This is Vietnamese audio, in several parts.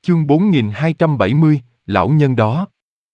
Chương 4270, lão nhân đó.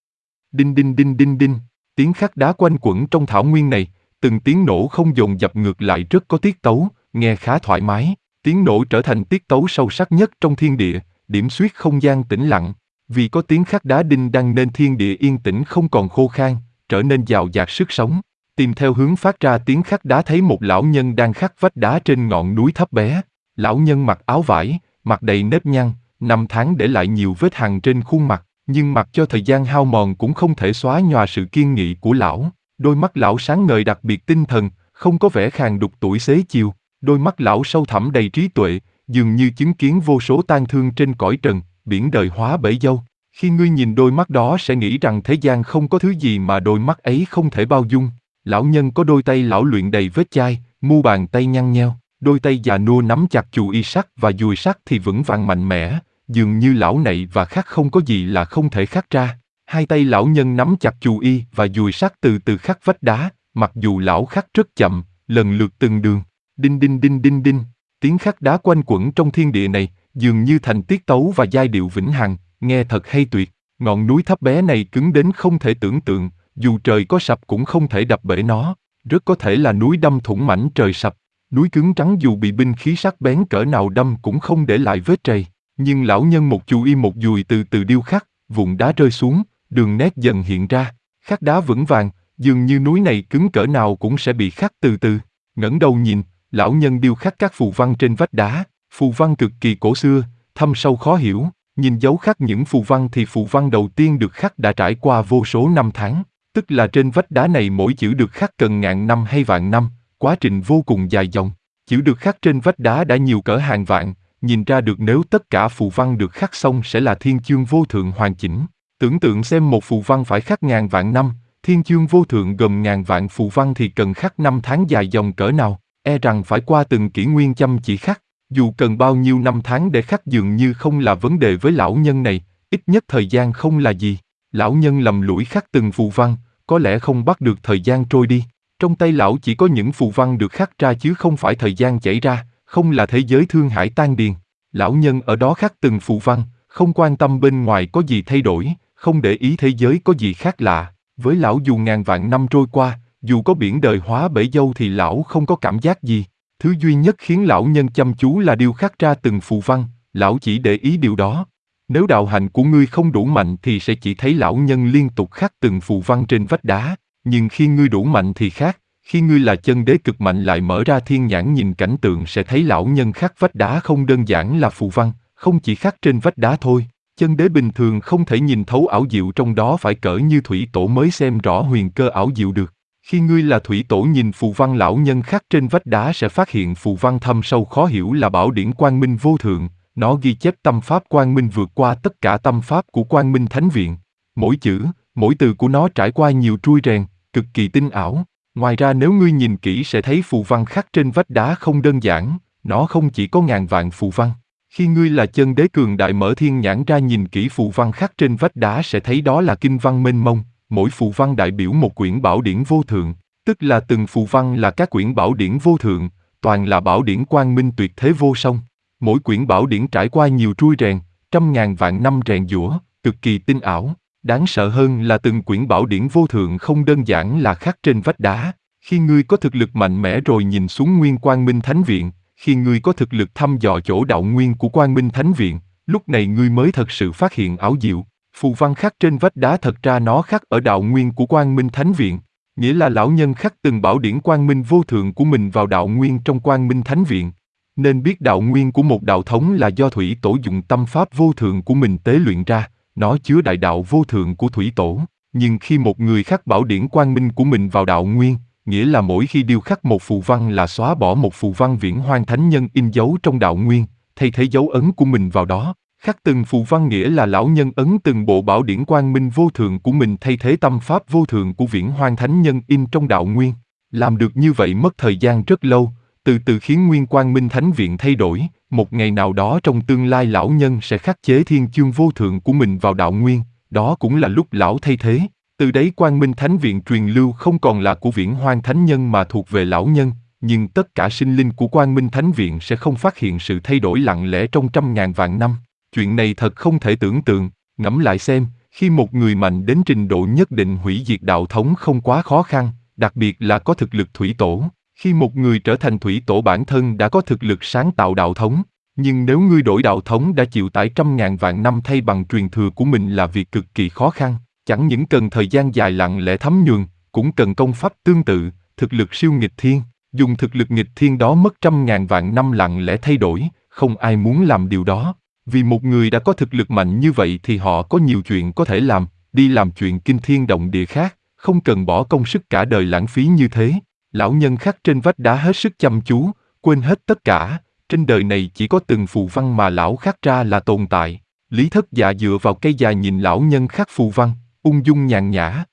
Đinh đinh đinh đinh đinh, tiếng khắc đá quanh quẩn trong thảo nguyên này, từng tiếng nổ không dồn dập ngược lại rất có tiết tấu, nghe khá thoải mái. Tiếng nổ trở thành tiết tấu sâu sắc nhất trong thiên địa, điểm xuyết không gian tĩnh lặng. Vì có tiếng khắc đá đinh đang nên thiên địa yên tĩnh không còn khô khan, trở nên dào dạt sức sống. Tìm theo hướng phát ra tiếng khắc đá thấy một lão nhân đang khắc vách đá trên ngọn núi thấp bé. Lão nhân mặc áo vải, mặt đầy nếp nhăn, năm tháng để lại nhiều vết hằn trên khuôn mặt, nhưng mặc cho thời gian hao mòn cũng không thể xóa nhòa sự kiên nghị của lão. Đôi mắt lão sáng ngời đặc biệt tinh thần, không có vẻ khàn đục tuổi xế chiều. Đôi mắt lão sâu thẳm đầy trí tuệ, dường như chứng kiến vô số tang thương trên cõi trần, biển đời hóa bể dâu. Khi ngươi nhìn đôi mắt đó sẽ nghĩ rằng thế gian không có thứ gì mà đôi mắt ấy không thể bao dung. Lão nhân có đôi tay lão luyện đầy vết chai, mu bàn tay nhăn nheo, đôi tay già nua nắm chặt chù y sắt và dùi sắt thì vững vàng mạnh mẽ, dường như lão nạy và khắc không có gì là không thể khắc ra. Hai tay lão nhân nắm chặt chù y và dùi sắt từ từ khắc vách đá, mặc dù lão khắc rất chậm, lần lượt từng đường. Đinh đinh đinh đinh đinh, tiếng khắc đá quanh quẩn trong thiên địa này, dường như thành tiết tấu và giai điệu vĩnh hằng, nghe thật hay tuyệt. Ngọn núi thấp bé này cứng đến không thể tưởng tượng, dù trời có sập cũng không thể đập bể nó, rất có thể là núi đâm thủng mảnh trời sập. Núi cứng rắn dù bị binh khí sắc bén cỡ nào đâm cũng không để lại vết trầy, nhưng lão nhân một chù y một dùi từ từ điêu khắc, vụn đá rơi xuống, đường nét dần hiện ra, khắc đá vững vàng, dường như núi này cứng cỡ nào cũng sẽ bị khắc từ từ. Ngẩng đầu nhìn, lão nhân điêu khắc các phù văn trên vách đá, phù văn cực kỳ cổ xưa, thâm sâu khó hiểu. Nhìn dấu khắc những phù văn thì phù văn đầu tiên được khắc đã trải qua vô số năm tháng, tức là trên vách đá này mỗi chữ được khắc cần ngàn năm hay vạn năm, quá trình vô cùng dài dòng. Chữ được khắc trên vách đá đã nhiều cỡ hàng vạn, nhìn ra được nếu tất cả phù văn được khắc xong sẽ là thiên chương vô thượng hoàn chỉnh. Tưởng tượng xem một phù văn phải khắc ngàn vạn năm, thiên chương vô thượng gồm ngàn vạn phù văn thì cần khắc năm tháng dài dòng cỡ nào, e rằng phải qua từng kỷ nguyên chăm chỉ khắc. Dù cần bao nhiêu năm tháng để khắc dường như không là vấn đề với lão nhân này, ít nhất thời gian không là gì. Lão nhân lầm lũi khắc từng phù văn, có lẽ không bắt được thời gian trôi đi. Trong tay lão chỉ có những phù văn được khắc ra chứ không phải thời gian chảy ra, không là thế giới thương hải tan điền. Lão nhân ở đó khắc từng phù văn, không quan tâm bên ngoài có gì thay đổi, không để ý thế giới có gì khác lạ. Với lão dù ngàn vạn năm trôi qua, dù có biển đời hóa bể dâu thì lão không có cảm giác gì. Thứ duy nhất khiến lão nhân chăm chú là điêu khắc ra từng phù văn, lão chỉ để ý điều đó. Nếu đạo hạnh của ngươi không đủ mạnh thì sẽ chỉ thấy lão nhân liên tục khắc từng phù văn trên vách đá, nhưng khi ngươi đủ mạnh thì khác, khi ngươi là chân đế cực mạnh lại mở ra thiên nhãn nhìn cảnh tượng sẽ thấy lão nhân khắc vách đá không đơn giản là phù văn, không chỉ khắc trên vách đá thôi. Chân đế bình thường không thể nhìn thấu ảo diệu trong đó phải cỡ như thủy tổ mới xem rõ huyền cơ ảo diệu được. Khi ngươi là thủy tổ nhìn phù văn lão nhân khắc trên vách đá sẽ phát hiện phù văn thâm sâu khó hiểu là bảo điển Quang Minh vô thượng, nó ghi chép tâm pháp Quang Minh vượt qua tất cả tâm pháp của Quang Minh Thánh Viện. Mỗi chữ, mỗi từ của nó trải qua nhiều trui rèn, cực kỳ tinh ảo. Ngoài ra nếu ngươi nhìn kỹ sẽ thấy phù văn khắc trên vách đá không đơn giản, nó không chỉ có ngàn vạn phù văn. Khi ngươi là chân đế cường đại mở thiên nhãn ra nhìn kỹ phù văn khắc trên vách đá sẽ thấy đó là kinh văn mênh mông. Mỗi phù văn đại biểu một quyển bảo điển vô thượng, tức là từng phù văn là các quyển bảo điển vô thượng, toàn là bảo điển quang minh tuyệt thế vô song. Mỗi quyển bảo điển trải qua nhiều trui rèn, trăm ngàn vạn năm rèn giũa, cực kỳ tinh ảo. Đáng sợ hơn là từng quyển bảo điển vô thượng không đơn giản là khắc trên vách đá. Khi ngươi có thực lực mạnh mẽ rồi nhìn xuống nguyên Quang Minh Thánh Viện, khi ngươi có thực lực thăm dò chỗ đạo nguyên của Quang Minh Thánh Viện, lúc này ngươi mới thật sự phát hiện ảo diệu. Phù văn khắc trên vách đá thật ra nó khắc ở đạo nguyên của Quang Minh Thánh Viện, nghĩa là lão nhân khắc từng bảo điển Quang Minh vô thượng của mình vào đạo nguyên trong Quang Minh Thánh Viện. Nên biết đạo nguyên của một đạo thống là do thủy tổ dùng tâm pháp vô thượng của mình tế luyện ra, nó chứa đại đạo vô thượng của thủy tổ. Nhưng khi một người khắc bảo điển Quang Minh của mình vào đạo nguyên, nghĩa là mỗi khi điêu khắc một phù văn là xóa bỏ một phù văn viễn hoang thánh nhân in dấu trong đạo nguyên, thay thế dấu ấn của mình vào đó. Khắc từng phù văn nghĩa là lão nhân ấn từng bộ bảo điển Quang Minh vô thượng của mình thay thế tâm pháp vô thượng của viễn hoang thánh nhân in trong đạo nguyên. Làm được như vậy mất thời gian rất lâu, từ từ khiến nguyên Quang Minh Thánh Viện thay đổi. Một ngày nào đó trong tương lai lão nhân sẽ khắc chế thiên chương vô thượng của mình vào đạo nguyên, đó cũng là lúc lão thay thế. Từ đấy Quang Minh Thánh Viện truyền lưu không còn là của viễn hoang thánh nhân mà thuộc về lão nhân, nhưng tất cả sinh linh của Quang Minh Thánh Viện sẽ không phát hiện sự thay đổi lặng lẽ trong trăm ngàn vạn năm. Chuyện này thật không thể tưởng tượng, ngẫm lại xem, khi một người mạnh đến trình độ nhất định hủy diệt đạo thống không quá khó khăn, đặc biệt là có thực lực thủy tổ. Khi một người trở thành thủy tổ bản thân đã có thực lực sáng tạo đạo thống, nhưng nếu ngươi đổi đạo thống đã chịu tải trăm ngàn vạn năm thay bằng truyền thừa của mình là việc cực kỳ khó khăn, chẳng những cần thời gian dài lặng lẽ thấm nhuần, cũng cần công pháp tương tự, thực lực siêu nghịch thiên, dùng thực lực nghịch thiên đó mất trăm ngàn vạn năm lặng lẽ thay đổi, không ai muốn làm điều đó. Vì một người đã có thực lực mạnh như vậy thì họ có nhiều chuyện có thể làm, đi làm chuyện kinh thiên động địa khác, không cần bỏ công sức cả đời lãng phí như thế. Lão nhân khắc trên vách đá hết sức chăm chú, quên hết tất cả, trên đời này chỉ có từng phù văn mà lão khắc ra là tồn tại. Lý Thất Dạ dựa vào cây dài nhìn lão nhân khắc phù văn, ung dung nhàn nhã,